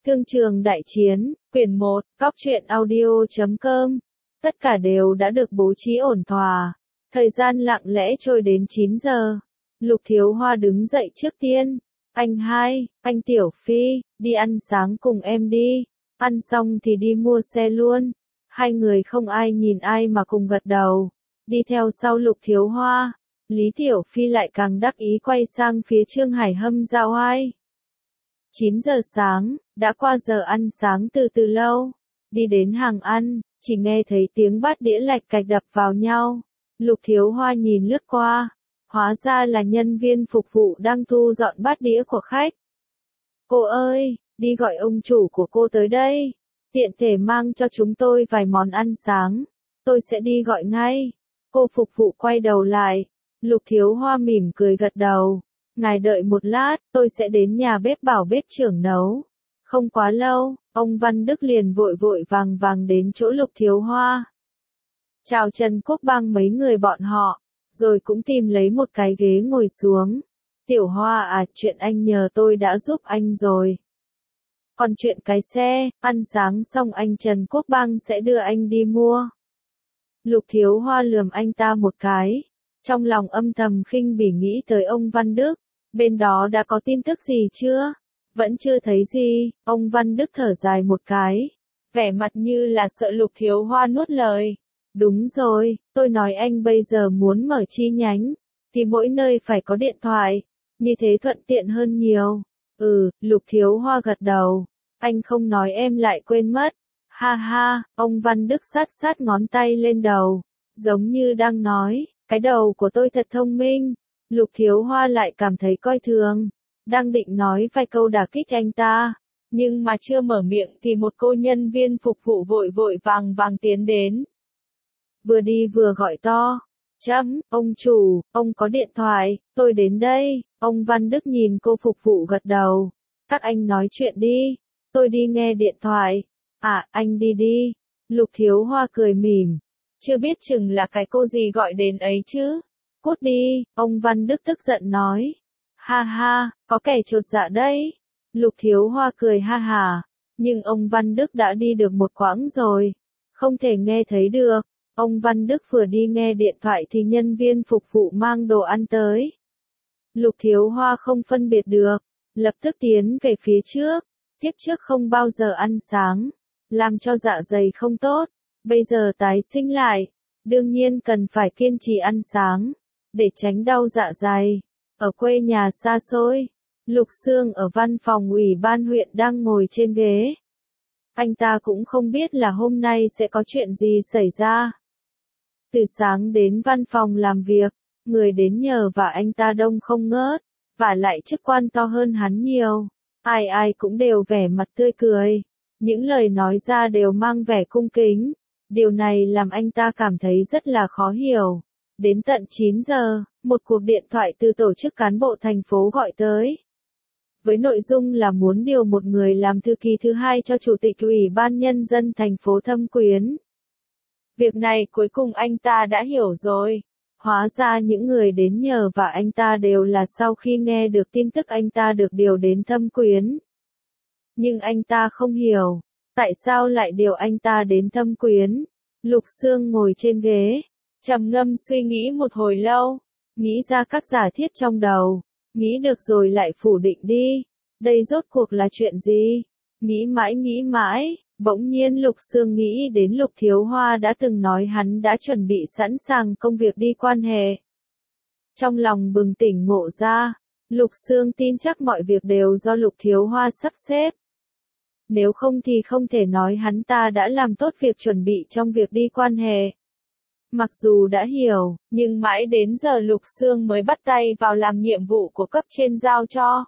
Thương trường đại chiến, quyển 1, Cóc truyện audio.com. Tất cả đều đã được bố trí ổn thỏa. Thời gian lặng lẽ trôi đến 9 giờ. Lục Thiếu Hoa đứng dậy trước tiên. Anh hai, anh Tiểu Phi, đi ăn sáng cùng em đi. Ăn xong thì đi mua xe luôn. Hai người không ai nhìn ai mà cùng gật đầu. Đi theo sau Lục Thiếu Hoa. Lý Tiểu Phi lại càng đắc ý quay sang phía Trương Hải Hâm giao ai. 9 giờ sáng, đã qua giờ ăn sáng từ lâu. Đi đến hàng ăn, chỉ nghe thấy tiếng bát đĩa lạch cạch đập vào nhau. Lục Thiếu Hoa nhìn lướt qua, hóa ra là nhân viên phục vụ đang thu dọn bát đĩa của khách. Cô ơi, đi gọi ông chủ của cô tới đây. Tiện thể mang cho chúng tôi vài món ăn sáng. Tôi sẽ đi gọi ngay. Cô phục vụ quay đầu lại. Lục Thiếu Hoa mỉm cười gật đầu. Ngài đợi một lát, tôi sẽ đến nhà bếp bảo bếp trưởng nấu. Không quá lâu, ông Văn Đức liền vội vội vàng vàng đến chỗ Lục Thiếu Hoa. Chào Trần Quốc Bang mấy người bọn họ, rồi cũng tìm lấy một cái ghế ngồi xuống. Tiểu Hoa à, chuyện anh nhờ tôi đã giúp anh rồi. Còn chuyện cái xe, ăn sáng xong anh Trần Quốc Bang sẽ đưa anh đi mua. Lục Thiếu Hoa lườm anh ta một cái. Trong lòng âm thầm khinh bỉ nghĩ tới ông Văn Đức. Bên đó đã có tin tức gì chưa? Vẫn chưa thấy gì, ông Văn Đức thở dài một cái. Vẻ mặt như là sợ Lục Thiếu Hoa nuốt lời. Đúng rồi, tôi nói anh bây giờ muốn mở chi nhánh. Thì mỗi nơi phải có điện thoại. Như thế thuận tiện hơn nhiều. Lục Thiếu Hoa gật đầu. Anh không nói em lại quên mất. Ha ha, ông Văn Đức sát ngón tay lên đầu. Giống như đang nói, cái đầu của tôi thật thông minh. Lục Thiếu Hoa lại cảm thấy coi thường. Đang định nói vài câu đả kích anh ta. Nhưng mà chưa mở miệng thì một cô nhân viên phục vụ vội vội vàng vàng tiến đến. Vừa đi vừa gọi to. Ông chủ, ông có điện thoại, tôi đến đây. Ông Văn Đức nhìn cô phục vụ gật đầu. Các anh nói chuyện đi. Tôi đi nghe điện thoại. À, anh đi đi. Lục Thiếu Hoa cười mỉm. Chưa biết chừng là cái cô gì gọi đến ấy chứ. Cút đi, ông Văn Đức tức giận nói. Ha ha, có kẻ chột dạ đấy. Lục Thiếu Hoa cười ha hả. Nhưng ông Văn Đức đã đi được một quãng rồi. Không thể nghe thấy được. Ông Văn Đức vừa đi nghe điện thoại thì nhân viên phục vụ mang đồ ăn tới. Lục Thiếu Hoa không phân biệt được. Lập tức tiến về phía trước. Tiếp trước không bao giờ ăn sáng. Làm cho dạ dày không tốt. Bây giờ tái sinh lại. Đương nhiên cần phải kiên trì ăn sáng. Để tránh đau dạ dày. Ở quê nhà xa xôi, Lục Sương ở văn phòng ủy ban huyện đang ngồi trên ghế. Anh ta cũng không biết là hôm nay sẽ có chuyện gì xảy ra. Từ sáng đến văn phòng làm việc, người đến nhờ và anh ta đông không ngớt, và lại chức quan to hơn hắn nhiều. Ai ai cũng đều vẻ mặt tươi cười. Những lời nói ra đều mang vẻ cung kính. Điều này làm anh ta cảm thấy rất là khó hiểu. Đến tận 9 giờ, một cuộc điện thoại từ tổ chức cán bộ thành phố gọi tới. Với nội dung là muốn điều một người làm thư ký thứ hai cho Chủ tịch Ủy ban Nhân dân thành phố Thâm Quyến. Việc này cuối cùng anh ta đã hiểu rồi. Hóa ra những người đến nhờ và anh ta đều là sau khi nghe được tin tức anh ta được điều đến Thâm Quyến. Nhưng anh ta không hiểu, tại sao lại điều anh ta đến Thâm Quyến. Lục Sương ngồi trên ghế. Trầm ngâm suy nghĩ một hồi lâu, nghĩ ra các giả thiết trong đầu, nghĩ được rồi lại phủ định đi. Đây rốt cuộc là chuyện gì? Nghĩ mãi, bỗng nhiên Lục Sương nghĩ đến Lục Thiếu Hoa đã từng nói hắn đã chuẩn bị sẵn sàng công việc đi quan hệ. Trong lòng bừng tỉnh ngộ ra, Lục Sương tin chắc mọi việc đều do Lục Thiếu Hoa sắp xếp. Nếu không thì không thể nói hắn ta đã làm tốt việc chuẩn bị trong việc đi quan hệ. Mặc dù đã hiểu, nhưng mãi đến giờ Lục Sương mới bắt tay vào làm nhiệm vụ của cấp trên giao cho.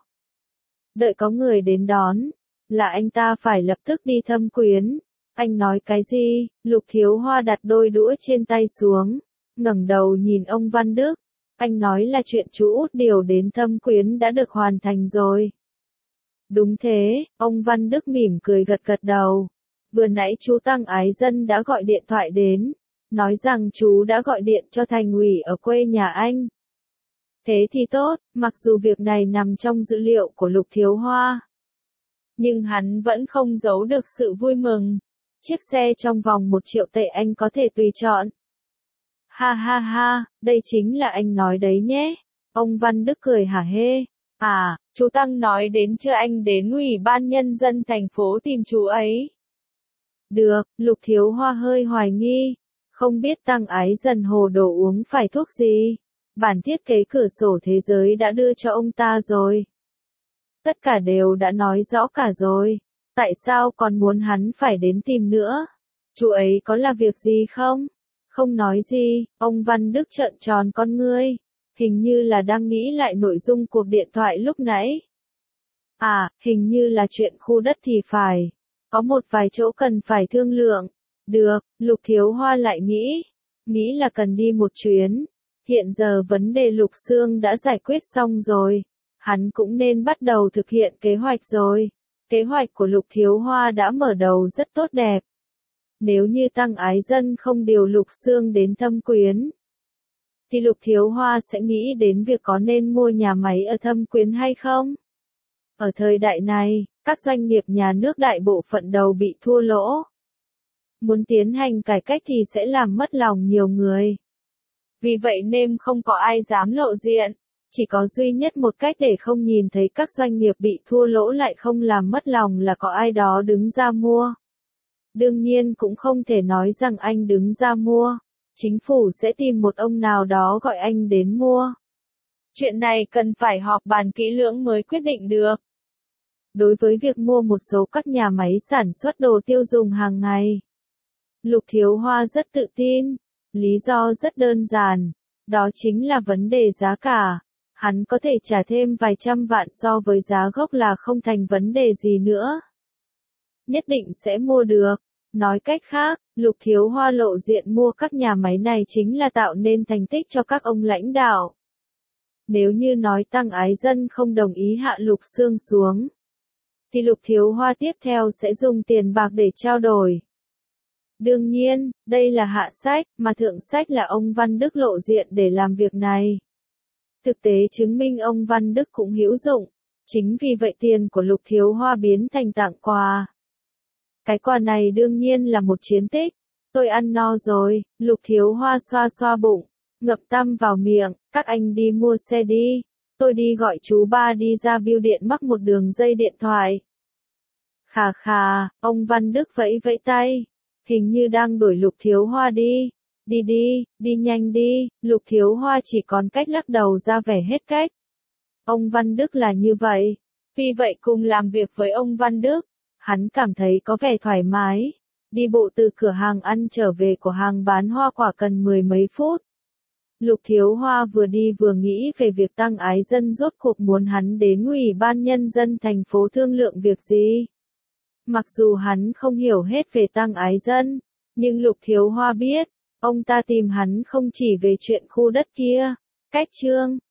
Đợi có người đến đón, là anh ta phải lập tức đi Thâm Quyến. Anh nói cái gì? Lục Thiếu Hoa đặt đôi đũa trên tay xuống, ngẩng đầu nhìn ông Văn Đức. Anh nói là chuyện chú Út điều đến Thâm Quyến đã được hoàn thành rồi. Đúng thế, ông Văn Đức mỉm cười gật đầu. Vừa nãy chú Tăng Ái Dân đã gọi điện thoại đến. Nói rằng chú đã gọi điện cho thành ủy ở quê nhà anh. Thế thì tốt, mặc dù việc này nằm trong dữ liệu của Lục Thiếu Hoa. Nhưng hắn vẫn không giấu được sự vui mừng. Chiếc xe trong vòng 1 triệu tệ anh có thể tùy chọn. Ha ha ha, đây chính là anh nói đấy nhé. Ông Văn Đức cười hả hê. À, chú Tăng nói đến chưa, anh đến Ủy ban Nhân dân thành phố tìm chú ấy. Được, Lục Thiếu Hoa hơi hoài nghi. Không biết Tăng Ái Dần hồ đồ uống phải thuốc gì. Bản thiết kế cửa sổ thế giới đã đưa cho ông ta rồi. Tất cả đều đã nói rõ cả rồi. Tại sao còn muốn hắn phải đến tìm nữa? Chú ấy có là việc gì không? Không nói gì, ông Văn Đức trợn tròn con ngươi. Hình như là đang nghĩ lại nội dung cuộc điện thoại lúc nãy. À, hình như là chuyện khu đất thì phải. Có một vài chỗ cần phải thương lượng. Được, Lục Thiếu Hoa lại nghĩ. Nghĩ là cần đi một chuyến. Hiện giờ vấn đề Lục Xương đã giải quyết xong rồi. Hắn cũng nên bắt đầu thực hiện kế hoạch rồi. Kế hoạch của Lục Thiếu Hoa đã mở đầu rất tốt đẹp. Nếu như Tăng Ái Dân không điều Lục Xương đến Thâm Quyến, thì Lục Thiếu Hoa sẽ nghĩ đến việc có nên mua nhà máy ở Thâm Quyến hay không. Ở thời đại này, các doanh nghiệp nhà nước đại bộ phận đầu bị thua lỗ. Muốn tiến hành cải cách thì sẽ làm mất lòng nhiều người. Vì vậy nên không có ai dám lộ diện. Chỉ có duy nhất một cách để không nhìn thấy các doanh nghiệp bị thua lỗ lại không làm mất lòng là có ai đó đứng ra mua. Đương nhiên cũng không thể nói rằng anh đứng ra mua. Chính phủ sẽ tìm một ông nào đó gọi anh đến mua. Chuyện này cần phải họp bàn kỹ lưỡng mới quyết định được. Đối với việc mua một số các nhà máy sản xuất đồ tiêu dùng hàng ngày, Lục Thiếu Hoa rất tự tin. Lý do rất đơn giản. Đó chính là vấn đề giá cả. Hắn có thể trả thêm vài trăm vạn so với giá gốc là không thành vấn đề gì nữa. Nhất định sẽ mua được. Nói cách khác, Lục Thiếu Hoa lộ diện mua các nhà máy này chính là tạo nên thành tích cho các ông lãnh đạo. Nếu như nói Tăng Ái Dân không đồng ý hạ Lục Xương xuống, thì Lục Thiếu Hoa tiếp theo sẽ dùng tiền bạc để trao đổi. Đương nhiên, đây là hạ sách, mà thượng sách là ông Văn Đức lộ diện để làm việc này. Thực tế chứng minh ông Văn Đức cũng hữu dụng. Chính vì vậy tiền của Lục Thiếu Hoa biến thành tặng quà. Cái quà này đương nhiên là một chiến tích. Tôi ăn no rồi, Lục Thiếu Hoa xoa xoa bụng, ngậm tăm vào miệng, các anh đi mua xe đi. Tôi đi gọi chú ba đi ra bưu điện mắc một đường dây điện thoại. Khà khà, ông Văn Đức vẫy vẫy tay. Hình như đang đuổi Lục Thiếu Hoa đi. Đi đi, đi nhanh đi, Lục Thiếu Hoa chỉ còn cách lắc đầu ra vẻ hết cách. Ông Văn Đức là như vậy. Vì vậy cùng làm việc với ông Văn Đức, hắn cảm thấy có vẻ thoải mái. Đi bộ từ cửa hàng ăn trở về của hàng bán hoa quả cần 10 mấy phút. Lục Thiếu Hoa vừa đi vừa nghĩ về việc Tăng Ái Dân rốt cuộc muốn hắn đến Ủy ban Nhân dân thành phố thương lượng việc gì. Mặc dù hắn không hiểu hết về Tăng Ái Dân, nhưng Lục Thiếu Hoa biết, ông ta tìm hắn không chỉ về chuyện khu đất kia. Cách chương